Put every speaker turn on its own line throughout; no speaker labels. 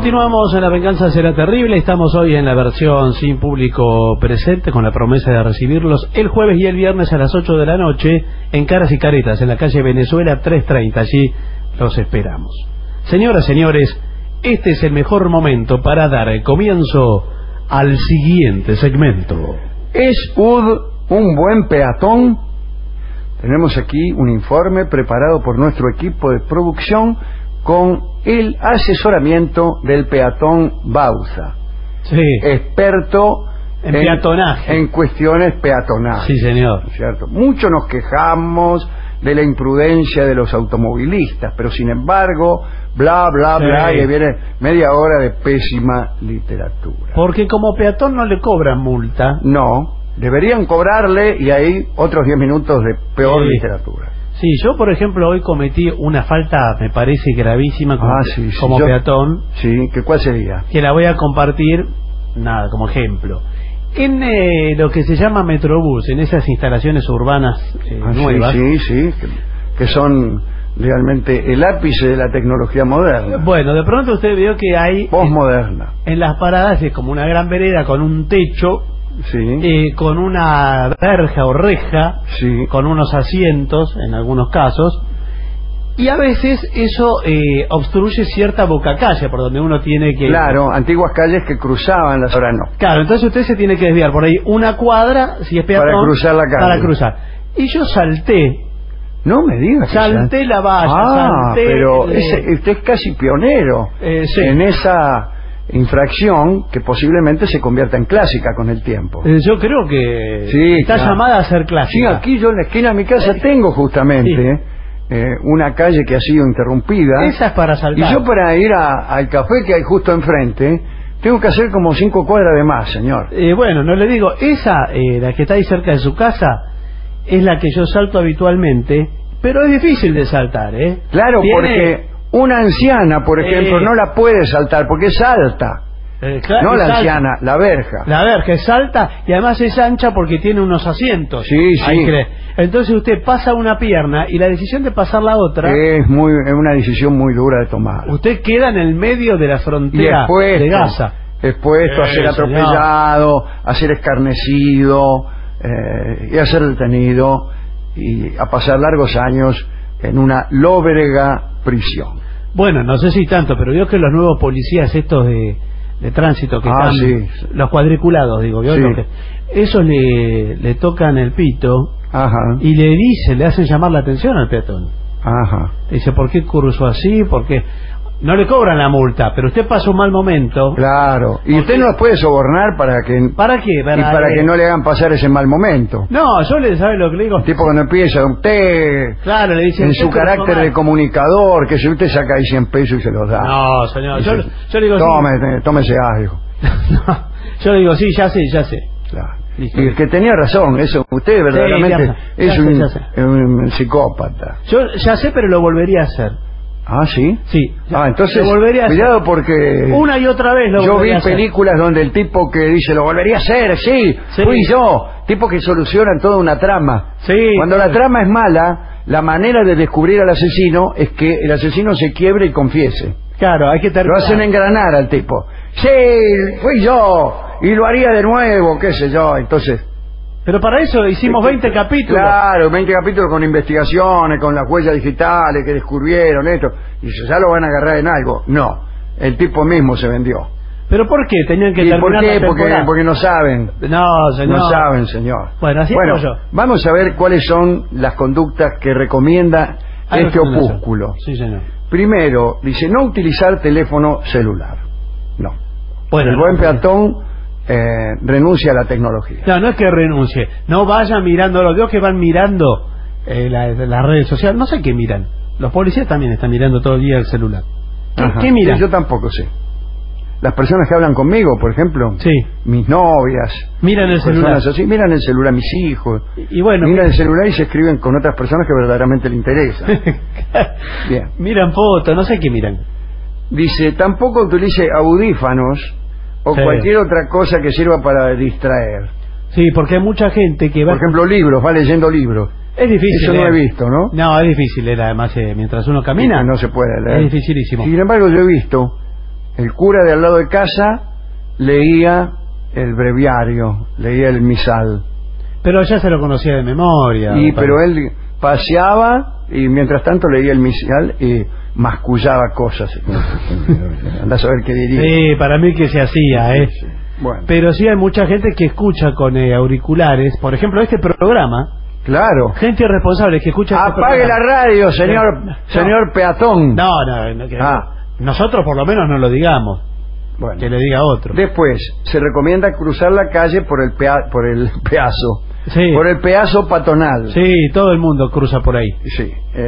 Continuamos en La Venganza Será Terrible. Estamos hoy en la versión sin público presente, con la promesa de recibirlos el jueves y el viernes a las 8 de la noche en Caras y Caretas, en la calle Venezuela 330. Allí los esperamos. Señoras, señores, este es el mejor momento para dar el comienzo al siguiente segmento.
¿Es Ud un buen peatón? Tenemos aquí un informe preparado por nuestro equipo de producción con el asesoramiento del peatón Bauza,
Sí,
experto
en peatonaje,
en cuestiones peatonales.
Sí, señor.
¿Cierto? Mucho nos quejamos de la imprudencia de los automovilistas, pero sin embargo, bla, bla, bla,
Sí.
y viene media hora de pésima literatura.
Porque como peatón no le cobran multa.
No, deberían cobrarle y ahí otros 10 minutos de peor
Sí.
literatura.
Sí, yo por ejemplo hoy cometí una falta, me parece gravísima como
yo-
peatón,
Sí, ¿cuál sería?
que la voy a compartir, nada, como ejemplo. En lo que se llama Metrobús, en esas instalaciones urbanas nuevas.
Sí, que son realmente el ápice de la tecnología moderna,
Bueno, de pronto usted vio que hay
posmoderna.
en las paradas, es como una gran vereda con un techo,
Sí,
con una verja o reja,
sí.
con unos asientos en algunos casos, y a veces eso obstruye cierta bocacalle por donde uno tiene que...
Claro, antiguas calles que cruzaban las horas no.
Claro, entonces usted se tiene que desviar por ahí una cuadra, si es peatón,
Para cruzar la calle.
para cruzar. Y yo salté
No me digas que
Salté la valla, salté...
pero usted es casi pionero
sí.
en esa infracción que posiblemente se convierta en clásica con el tiempo.
Yo creo que
Sí,
está
claro.
llamada a ser clásica.
Sí, aquí yo en la esquina de mi casa tengo justamente una calle que ha sido interrumpida.
Esa es para saltar.
Y yo para ir al café que hay justo enfrente, tengo que hacer como 5 cuadras de más, señor.
Bueno, no le digo, esa, la que está ahí cerca de su casa, es la que yo salto habitualmente, pero es difícil de saltar, ¿eh?
Claro,
Tiene-
porque una anciana, por ejemplo, no la puede saltar porque es alta.
claro,
No la
salta.
anciana, la verja.
La verja es alta y además es ancha porque tiene unos asientos.
Sí, sí.
Ahí cree. Entonces usted pasa una pierna y la decisión de pasar la otra,
Es una decisión muy dura de tomar.
usted queda en el medio de la
Y
frontera de Gaza.
expuesto a ser
Señor.
atropellado, a ser escarnecido, y a ser detenido y a pasar largos años en una lóbrega prisión.
Bueno, no sé si tanto, pero veo que los nuevos policías estos de tránsito que están,
sí.
los cuadriculados, digo, ¿vio?
Sí.
Lo que- esos le tocan el pito
Ajá,
y le hacen llamar la atención al peatón.
ajá.
Dice, ¿por qué cruzó así? ¿Por qué? No le cobran la multa, pero usted pasó un mal momento.
Claro. Y usted no los puede sobornar para que
¿Para qué?
para que no le hagan pasar ese mal momento.
No, yo le sabe lo que le digo.
El tipo cuando empieza, usted,
Claro, le dicen...
en su
"Usted
carácter
cruzó
de
mal".
comunicador, que si usted saca ahí 100 pesos y se los da.
No, señor, yo
Dice,
le digo...
tómese algo.
No, yo le digo, sí, ya sé.
Claro.
Listo.
Y el que tenía razón, eso, usted verdaderamente
ya
es
sé, ya sé.
un psicópata.
Yo ya sé, pero lo volvería a hacer.
Ah, ¿sí?
Sí.
Entonces,
lo volvería a
cuidado
hacer.
porque
Una y otra vez lo
yo vi
volvería a hacer.
películas donde el tipo que dice, lo volvería a hacer, sí,
Sí.
fui yo. Tipo que solucionan toda una trama.
Sí.
Cuando la trama es mala, la manera de descubrir al asesino es que el asesino se quiebre y confiese.
Claro, hay que
Lo
terminar.
hacen engranar al tipo. Sí, fui yo, y lo haría de nuevo, qué sé yo. Entonces,
Pero para eso hicimos 20 capítulos.
claro, 20 capítulos con investigaciones, con las huellas digitales que descubrieron esto. Y ya lo van a agarrar en algo. No, el tipo mismo se vendió.
¿Pero por qué? Tenían que
¿Y por
terminar
qué?
la temporada.
Porque no saben.
No, señor.
No saben, señor.
Bueno, así hago yo.
vamos a ver cuáles son las conductas que recomienda
Haga
este
usted eso.
opúsculo.
Sí, señor.
Primero, dice no utilizar teléfono celular. No.
Bueno,
El buen peatón renuncia a la tecnología.
No es que renuncie. No vayan mirando. Los veo que van mirando las redes sociales. No sé qué miran. Los policías también están mirando todo el día el celular.
Ajá.
¿Qué miran?
Sí, yo tampoco sé. Las personas que hablan conmigo, por ejemplo,
Sí.
mis novias,
Miran el celular.
personas así, miran el celular, mis hijos,
Y bueno,
miran el celular y se escriben con otras personas que verdaderamente le interesan. Bien.
miran fotos, no sé qué miran.
Dice, tampoco utilice audífonos o
Sí.
cualquier otra cosa que sirva para distraer.
Sí, porque hay mucha gente que va...
Por ejemplo, libros, va leyendo libros.
Es difícil.
Eso no he visto, ¿no?
No, es difícil leer, además, mientras uno camina.
No se puede leer.
Es dificilísimo.
Sin embargo, yo he visto el cura de al lado de casa leía el breviario, leía el misal.
Pero ya se lo conocía de memoria.
Pero él paseaba y mientras tanto leía el misal y mascullaba cosas. Andá a saber qué diría.
Sí, para mí que se hacía,
Sí. Bueno.
Pero sí hay mucha gente que escucha con auriculares, por ejemplo, este programa.
Claro.
Gente irresponsable que escucha este
Apague la
programa.
radio, señor peatón.
No, nosotros por lo menos no lo digamos.
Bueno.
Que le diga otro.
Después, se recomienda cruzar la calle por el peazo.
Sí.
Por el peazo patonal.
Sí, todo el mundo cruza por ahí.
Sí.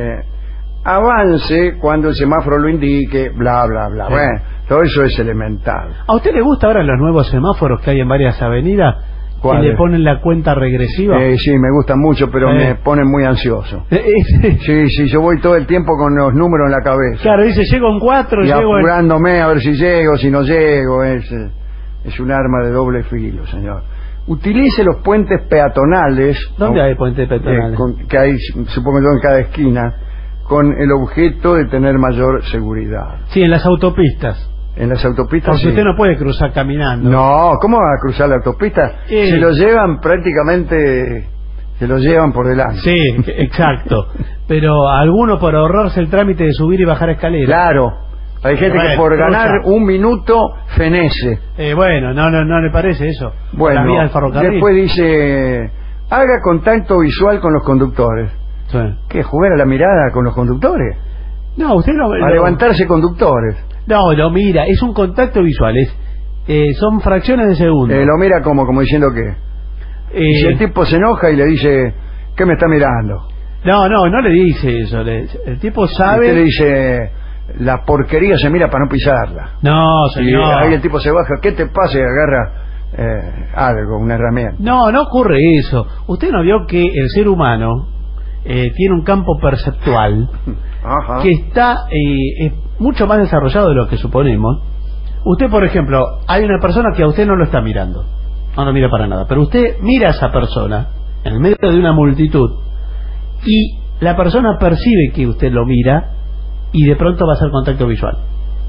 Avance cuando el semáforo lo indique, bla, bla, bla.
Sí.
Bueno, todo eso es elemental.
¿A usted le gusta ahora los nuevos semáforos que hay en varias avenidas? Que
¿Cuáles?
le ponen la cuenta regresiva.
Sí, me gusta mucho, pero me ponen muy ansioso. Sí, yo voy todo el tiempo con los números en la cabeza.
Claro, dice, llego en 4,
Y
llego en...
apurándome a ver si llego, si no llego. Es un arma de doble filo, señor. Utilice los puentes peatonales.
¿Dónde hay puentes peatonales?
Que hay, supongo yo, en cada esquina, con el objeto de tener mayor seguridad.
Sí, en las autopistas.
En las autopistas.
Porque
sí.
usted no puede cruzar caminando.
No, ¿cómo va a cruzar la autopista? Se lo llevan prácticamente, se lo llevan por delante.
Sí, exacto. Pero alguno por ahorrarse el trámite de subir y bajar escaleras.
Claro. Hay gente que por ganar un minuto fenece.
Bueno, no le parece eso.
Bueno,
la vía del ferrocarril.
después dice, haga contacto visual con los conductores.
Sí.
¿Qué? ¿Jugar a la mirada con los conductores?
No, usted no...
A levantarse conductores.
No, lo mira, es un contacto visual, son fracciones de segundo.
Lo mira como diciendo que... Y si el tipo se enoja y le dice, ¿qué me está mirando?
No le dice eso. El tipo sabe...
Y usted le dice, la porquería se mira para no pisarla.
No, señor.
Y ahí el tipo se baja, ¿qué te pasa? Y agarra algo, una herramienta.
No ocurre eso. Usted no vio que el ser humano tiene un campo perceptual
Ajá.
que está mucho más desarrollado de lo que suponemos. Usted, por ejemplo, hay una persona que a usted no lo está mirando, no lo mira para nada, pero usted mira a esa persona en el medio de una multitud y la persona percibe que usted lo mira y de pronto va a hacer contacto visual.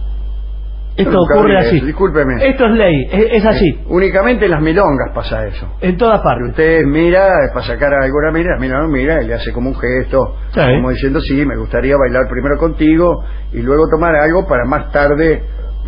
Esto ocurre así.
Discúlpeme.
Esto es ley, es así.
Únicamente en las milongas pasa eso.
En todas partes.
Usted mira, para sacar alguna mira, y le hace como un gesto,
Sí.
como diciendo, sí, me gustaría bailar primero contigo y luego tomar algo para más tarde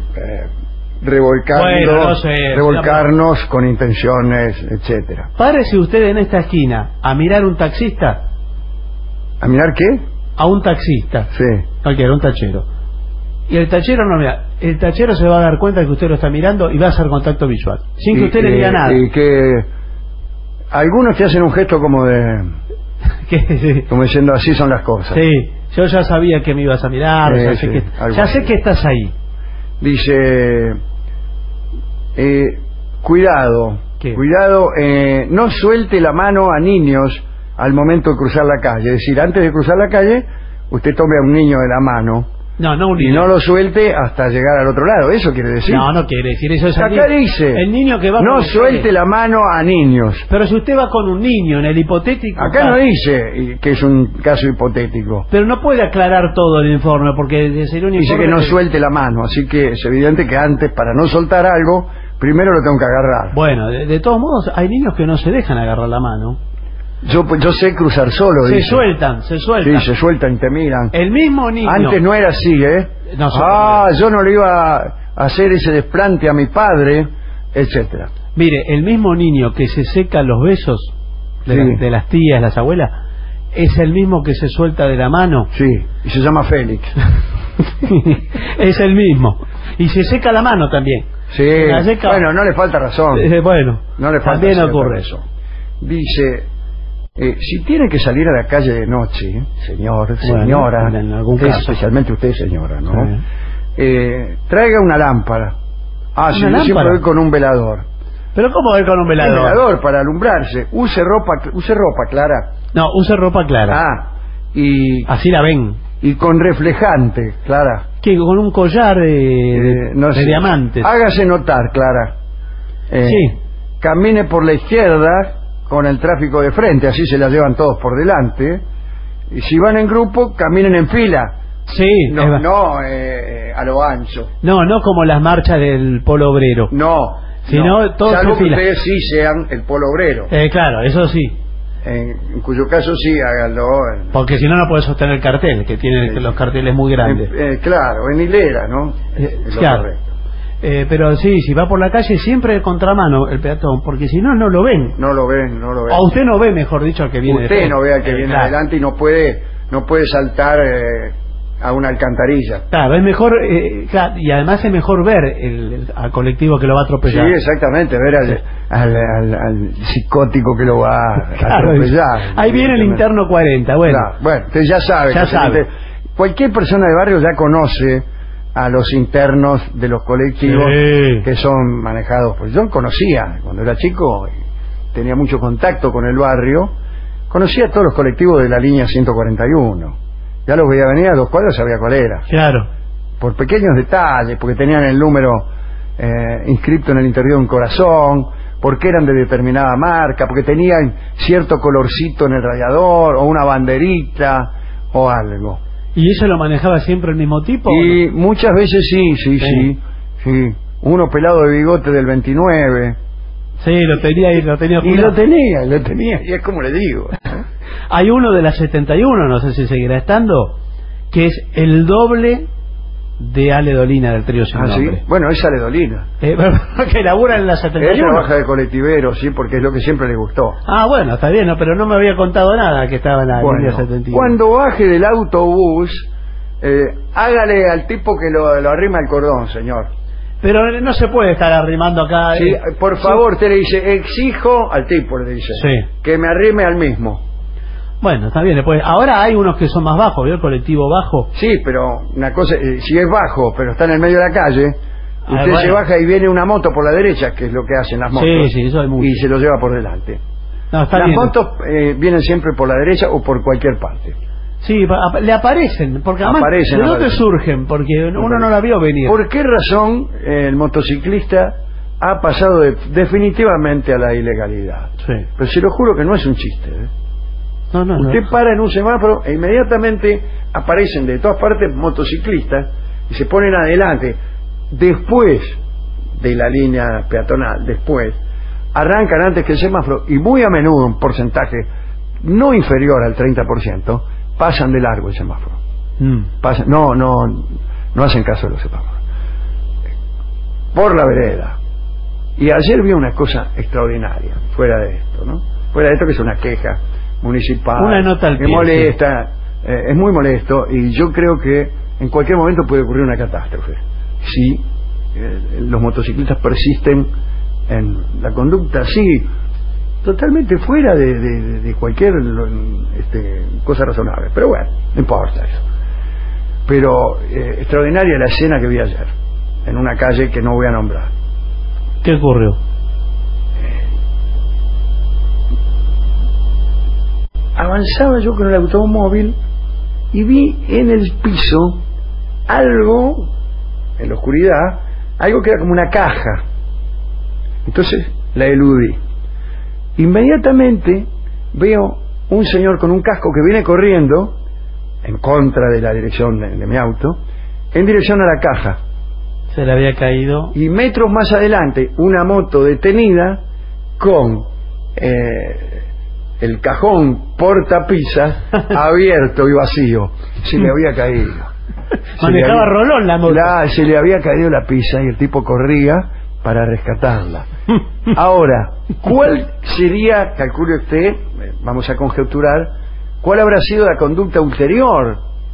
revolcarnos con intenciones, etcétera.
Párese usted en esta esquina a mirar un taxista.
¿A mirar qué?
A un taxista.
Sí.
Cualquiera, un tachero. Y el tachero no mira. El tachero se va a dar cuenta de que usted lo está mirando y va a hacer contacto visual. Sin que usted le diga nada.
Y que algunos te hacen un gesto como de... como diciendo, así son las cosas.
Sí, yo ya sabía que me ibas a mirar, ya sé que estás ahí.
Dice, cuidado,
¿qué?
Cuidado, no suelte la mano a niños al momento de cruzar la calle. Es decir, antes de cruzar la calle, usted tome a un niño de la mano.
No un niño.
Y no lo suelte hasta llegar al otro lado. ¿Eso quiere decir?
No quiere decir eso. Es
acá dice,
el niño que va
no
con
suelte la mano a niños.
Pero si usted va con un niño en el hipotético
acá
caso,
no dice que es un caso hipotético.
Pero no puede aclarar todo el informe porque sería un informe.
Dice que no suelte la mano, así que es evidente que antes, para no soltar algo, primero lo tengo que agarrar.
Bueno, de todos modos hay niños que no se dejan agarrar la mano.
Yo sé cruzar solo.
Se
dice.
sueltan.
Sí, se sueltan y te miran.
El mismo niño.
Antes no era así,
No,
yo no le iba a hacer ese desplante a mi padre, etcétera.
Mire, el mismo niño que se seca los besos de las tías, las abuelas, es el mismo que se suelta de la mano.
Sí, y se llama Félix.
Es el mismo. Y se seca la mano también.
Sí, bueno, no le falta razón.
Bueno,
no le falta
también ocurre
eso. Dice, si tiene que salir a la calle de noche, señora,
en algún caso.
Especialmente usted, señora, ¿no?
Sí.
Traiga una lámpara. Sí, yo siempre voy con un velador.
¿Pero cómo voy con un velador?
Un velador para alumbrarse. Use ropa clara.
No, use ropa clara.
Y
así la ven.
Y con reflejante, Clara.
¿Qué? ¿Con un collar de diamantes?
Hágase notar, Clara.
Sí.
Camine por la izquierda con el tráfico de frente, así se la llevan todos por delante. Y si van en grupo, caminen en fila.
Sí.
No, a lo ancho.
No como las marchas del Polo Obrero.
No.
Sino todos
salvo
en
que
fila.
ustedes sí sean el Polo Obrero.
Claro, eso sí.
En cuyo caso sí, háganlo.
Porque si no, no puede sostener el cartel, que tiene los carteles muy grandes.
Claro, en hilera, ¿no? Es lo
claro.
correcto.
Pero sí, si va por la calle siempre de contramano el peatón, porque si no, no lo ven.
No lo ven.
O usted no ve, mejor dicho, al que viene
Usted no ve al que viene
claro.
adelante y no puede saltar a una alcantarilla.
Claro, es mejor, claro, y además es mejor ver al colectivo que lo va a atropellar.
Sí, exactamente, ver al psicótico que lo va a atropellar.
Ahí viene el interno 40, bueno.
Claro, bueno, usted ya sabe. Cualquier persona de barrio ya conoce a los internos de los colectivos que son manejados. Pues yo conocía, cuando era chico, tenía mucho contacto con el barrio, conocía a todos los colectivos de la línea 141. Ya los veía venir a 2 cuadras, sabía cuál era.
Claro.
Por pequeños detalles, porque tenían el número inscripto en el interior de un corazón, porque eran de determinada marca, porque tenían cierto colorcito en el radiador, o una banderita, o algo.
¿Y eso lo manejaba siempre el mismo tipo?
Y muchas veces sí. Uno pelado de bigote del 29.
Sí, lo tenía.
Y lo tenía, y es como le digo.
Hay uno de la 71, no sé si seguirá estando, que es el doble de Ale Dolina del trío Sin Nombre.
¿Sí? Bueno, es Ale Dolina.
Que labura en la 71.
Él trabaja de colectivero, sí, porque es lo que siempre le gustó.
Ah, bueno, está bien, pero no me había contado nada que estaba en la línea 71.
Cuando baje del autobús, hágale al tipo que lo arrima al cordón, señor.
Pero no se puede estar arrimando acá.
Sí, por favor, usted le dice, exijo al tipo, le dice, que me arrime al mismo.
Bueno, está bien, después. Ahora hay unos que son más bajos, ¿vio? El colectivo bajo.
Sí, pero una cosa, si es bajo, pero está en el medio de la calle, usted se baja y viene una moto por la derecha, que es lo que hacen las motos.
Sí, eso hay mucho.
Y se lo lleva por delante.
No, está
las
bien.
motos vienen siempre por la derecha o por cualquier parte.
Sí, le aparecen, porque además ¿de dónde surgen? Porque uno no la vio venir.
¿Por qué razón el motociclista ha pasado definitivamente a la ilegalidad? Sí. Pero se lo juro que no es un chiste, ¿eh? Usted para en un semáforo e inmediatamente aparecen de todas partes motociclistas y se ponen adelante. Después de la línea peatonal, arrancan antes que el semáforo y muy a menudo, un porcentaje no inferior al 30%, pasan de largo el semáforo. No hacen caso de los semáforos. Por la vereda. Y ayer vi una cosa extraordinaria, fuera de esto, ¿no? Fuera de esto, que es una queja municipal.
Una nota al pie.
Me molesta, es muy molesto, y yo creo que en cualquier momento puede ocurrir una catástrofe si los motociclistas persisten en la conducta así, totalmente fuera de cualquier cosa razonable. Pero bueno, no importa eso. Pero extraordinaria la escena que vi ayer en una calle que no voy a nombrar.
¿Qué ocurrió?
Avanzaba yo con el automóvil y vi en el piso algo, en la oscuridad, algo que era como una caja. Entonces la eludí. Inmediatamente veo un señor con un casco que viene corriendo en contra de la dirección de mi auto, en dirección a la caja.
Se le había caído.
Y metros más adelante, una moto detenida con el cajón portapisas abierto y vacío. Se le había caído.
Manejaba rolón la moto.
Se le había caído la pizza y el tipo corría para rescatarla. Ahora, ¿cuál sería, calcule usted, vamos a conjeturar, cuál habrá sido la conducta ulterior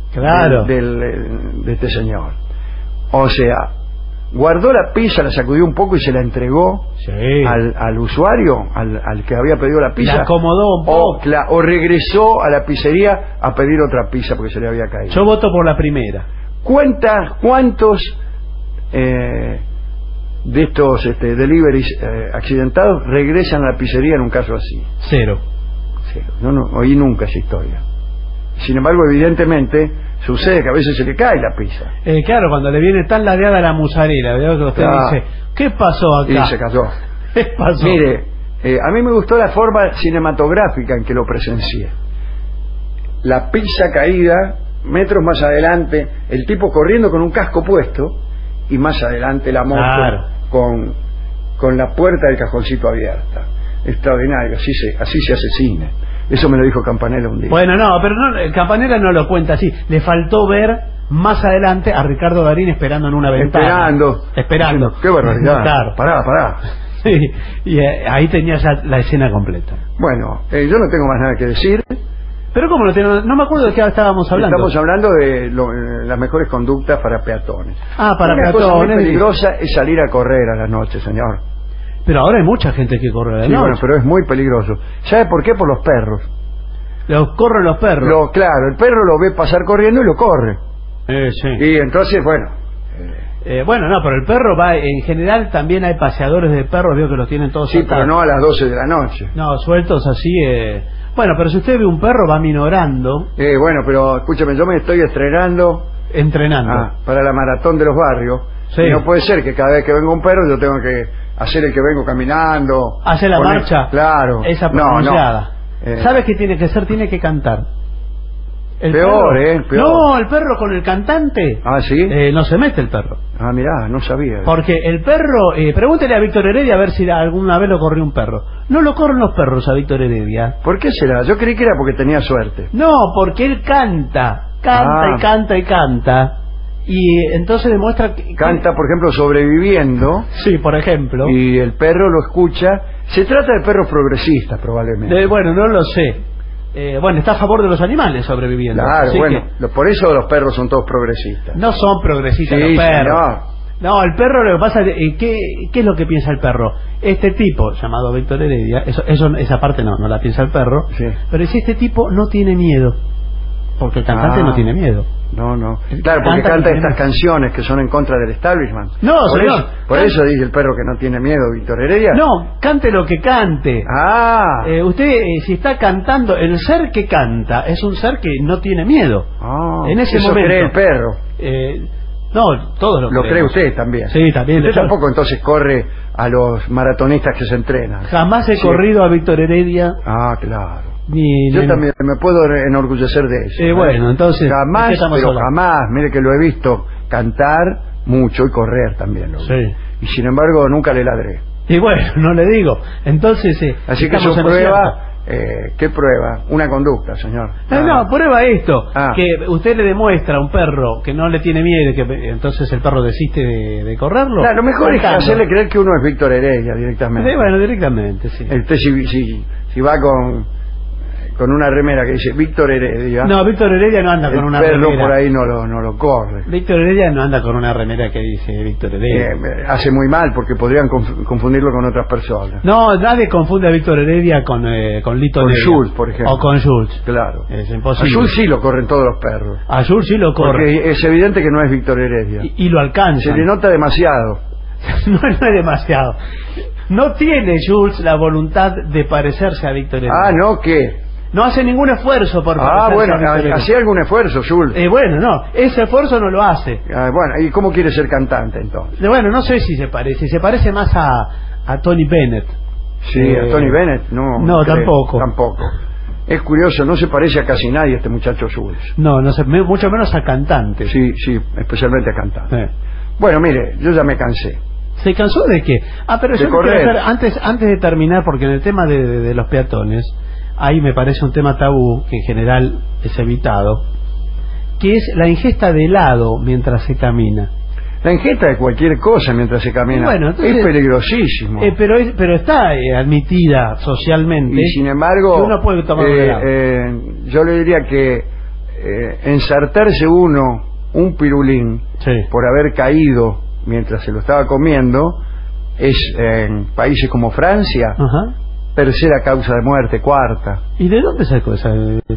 de este señor? O sea, guardó la pizza, la sacudió un poco y se la entregó al usuario, al que había pedido la pizza.
La acomodó un poco.
O regresó a la pizzería a pedir otra pizza porque se le había caído.
Yo voto por la primera.
¿Cuántos de estos deliveries accidentados regresan a la pizzería en un caso así?
Cero.
No oí nunca esa historia. Sin embargo, evidentemente sucede que a veces se le cae la pizza.
Claro, cuando le viene tan ladeada la mozzarella, ¿verdad? Que usted dice, ¿qué pasó acá?
Y se cayó.
¿Qué pasó?
Mire, a mí me gustó la forma cinematográfica en que lo presencié. La pizza caída metros más adelante el tipo corriendo con un casco puesto y más adelante la moto
Claro.
con la puerta del cajoncito abierta. Extraordinario, así se hace cine. Eso me lo dijo Campanella un día.
Bueno, no, pero no, Campanella no lo cuenta así. Le faltó ver más adelante a Ricardo Darín esperando en una ventana. Esperando.
Qué barbaridad.
Claro.
Pará.
Sí, y ahí tenía ya la escena completa.
Bueno, yo no tengo más nada que decir.
Pero ¿cómo no me acuerdo de qué estábamos hablando?
Estamos hablando de las mejores conductas para peatones.
Para
Una
peatones.
cosa muy peligrosa es salir a correr a la noche, señor.
Pero ahora hay mucha gente que corre a la
Sí,
noche.
bueno, pero es muy peligroso. ¿Sabe por qué? Por los perros.
Corren los perros.
Claro, el perro lo ve pasar corriendo y lo corre.
Sí.
Y entonces, bueno...
bueno, no, pero el perro va, en general también hay paseadores de perros, veo que los tienen todos
sí,
atados.
pero no a las 12 de la noche.
No, sueltos así. Bueno, pero si usted ve un perro va minorando,
Bueno, pero escúchame, yo me estoy estrenando
entrenando.
para la maratón de los barrios.
Sí.
Y no puede ser que cada vez que venga un perro yo tengo que hacer el que vengo caminando.
Hace la marcha.
Claro.
Esa
No,
pronunciada.
no.
¿Sabes qué tiene que hacer? Tiene que cantar. El
Peor,
perro,
peor.
No, el perro con el cantante.
Ah, ¿sí?
No se mete el perro.
Mirá, no sabía.
Porque el perro, pregúntele a Víctor Heredia a ver si alguna vez lo corrió un perro. No lo corren los perros a Víctor Heredia.
¿Por qué será? Yo creí que era porque tenía suerte.
No, porque él canta y canta y canta. Y entonces demuestra que...
Canta, por ejemplo, sobreviviendo.
Sí, por ejemplo.
Y el perro lo escucha. Se trata de perros progresistas, probablemente.
Bueno, no lo sé. Bueno, está a favor de los animales sobreviviendo.
Claro,
Así
bueno,
que
por eso los perros son todos progresistas.
no son progresistas
Sí,
los perros.
señor.
No, el perro lo que pasa es ¿qué es lo que piensa el perro? Este tipo, llamado Víctor Heredia, esa parte no la piensa el perro,
Sí.
pero dice este tipo no tiene miedo. Porque el cantante no tiene miedo.
No. Claro, porque canta estas canciones que son en contra del establishment.
No, señor.
Por eso dice el perro que no tiene miedo, Víctor Heredia.
No, cante lo que cante. Usted, si está cantando, el ser que canta es un ser que no tiene miedo. En ese
eso
momento.
cree el perro.
No, todos
lo cree usted también.
Sí, también.
Usted tampoco entonces corre a los maratonistas que se entrenan.
Jamás he corrido a Víctor Heredia.
Claro.
Yo
también me puedo enorgullecer de eso.
Bueno, entonces
jamás, mire que lo he visto cantar mucho y correr también lo vi. Y sin embargo nunca le ladré.
Y bueno, no le digo. Entonces
así que eso prueba. ¿Qué prueba? Una conducta, señor.
No, prueba esto, que usted le demuestra a un perro que no le tiene miedo y que entonces el perro desiste de correrlo.
Lo mejor es hacerle creer que uno es Víctor Heredia directamente.
Bueno, directamente, sí.
Usted si va con una remera que dice Víctor Heredia.
No, Víctor Heredia no anda con una remera.
El perro por ahí no lo corre.
Víctor Heredia no anda con una remera que dice Víctor Heredia.
Hace muy mal porque podrían confundirlo con otras personas.
No, nadie confunde a Víctor Heredia con Lito
con
Heredia.
Schultz, por ejemplo.
O con Schultz.
Claro.
Es imposible.
A Schultz sí lo corren todos los perros.
A Schultz sí lo corren.
Porque es evidente que no es Víctor Heredia.
Y lo alcanza.
Se le nota demasiado.
No es demasiado. No tiene Schultz la voluntad de parecerse a Víctor Heredia.
¿No qué?
No hace ningún esfuerzo por parecerse
bueno,
a Víctor Heredia.
hacía algún esfuerzo, Schultz.
Bueno, no, ese esfuerzo no lo hace.
Bueno, ¿y cómo quiere ser cantante entonces?
Bueno, no sé si se parece más a Tony Bennett.
Sí, a Tony Bennett, no.
No, tampoco.
Es curioso, no se parece a casi nadie este muchacho Schultz.
No sé, mucho menos a cantante.
Sí, especialmente a cantante. Bueno, mire, yo ya me cansé.
¿Se cansó de qué? Pero yo quiero hacer, antes de terminar, porque en el tema de los peatones, ahí me parece un tema tabú, que en general es evitado, que es la ingesta de helado mientras se camina.
La ingesta de cualquier cosa mientras se camina entonces, es peligrosísimo.
Pero está admitida socialmente.
Y sin embargo,
que uno puede tomar
yo le diría que ensartarse uno un pirulín por haber caído mientras se lo estaba comiendo es en países como Francia tercera causa de muerte, cuarta.
¿Y de dónde sacó esa?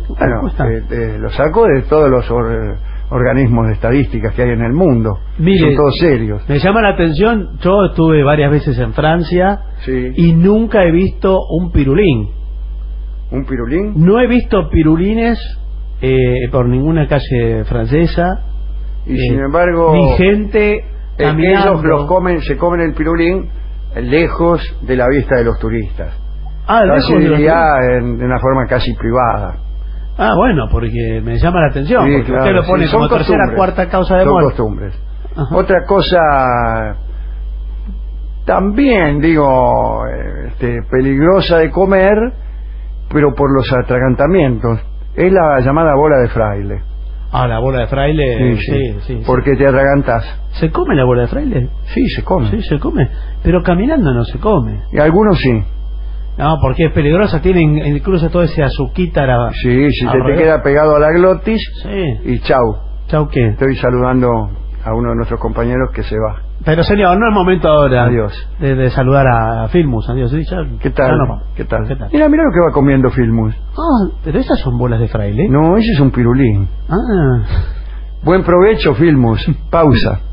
Lo sacó de todos los organismos de estadísticas que hay en el mundo.
Mire,
son todos serios.
Me llama la atención, yo estuve varias veces en Francia y nunca he visto un pirulín.
¿Un pirulín?
No he visto pirulines por ninguna calle francesa.
Y sin embargo,
ni gente caminando.
Ellos se comen el pirulín lejos de la vista de los turistas.
Lejos
diría de una forma casi privada.
Ah, bueno, porque me llama la atención,
Sí,
porque
claro,
usted lo pone
sí, son
como tercera,
costumbres.
cuarta causa de
Son
muerte.
costumbres.
Ajá.
Otra cosa, también digo, peligrosa de comer, pero por los atragantamientos, es la llamada bola de fraile.
Ah, la bola de fraile, sí.
Porque te atragantas.
¿Se come la bola de fraile?
Sí, se come.
Sí, se come, pero caminando no se come.
Y algunos sí.
No, porque es peligrosa, tienen incluso todo ese azuquita.
Sí, si te queda pegado a la glotis,
Sí.
y chau.
¿Chau qué?
Estoy saludando a uno de nuestros compañeros que se va.
Pero señor, no es momento ahora.
Adiós.
De saludar a Filmus. Adiós. Sí, ya,
¿Qué tal?
ya nos vamos.
¿Qué tal?
¿Qué tal?
Mira lo que va comiendo Filmus.
Ah, pero esas son bolas de fraile.
No, ese es un pirulín.
Ah.
Buen provecho, Filmus. Pausa.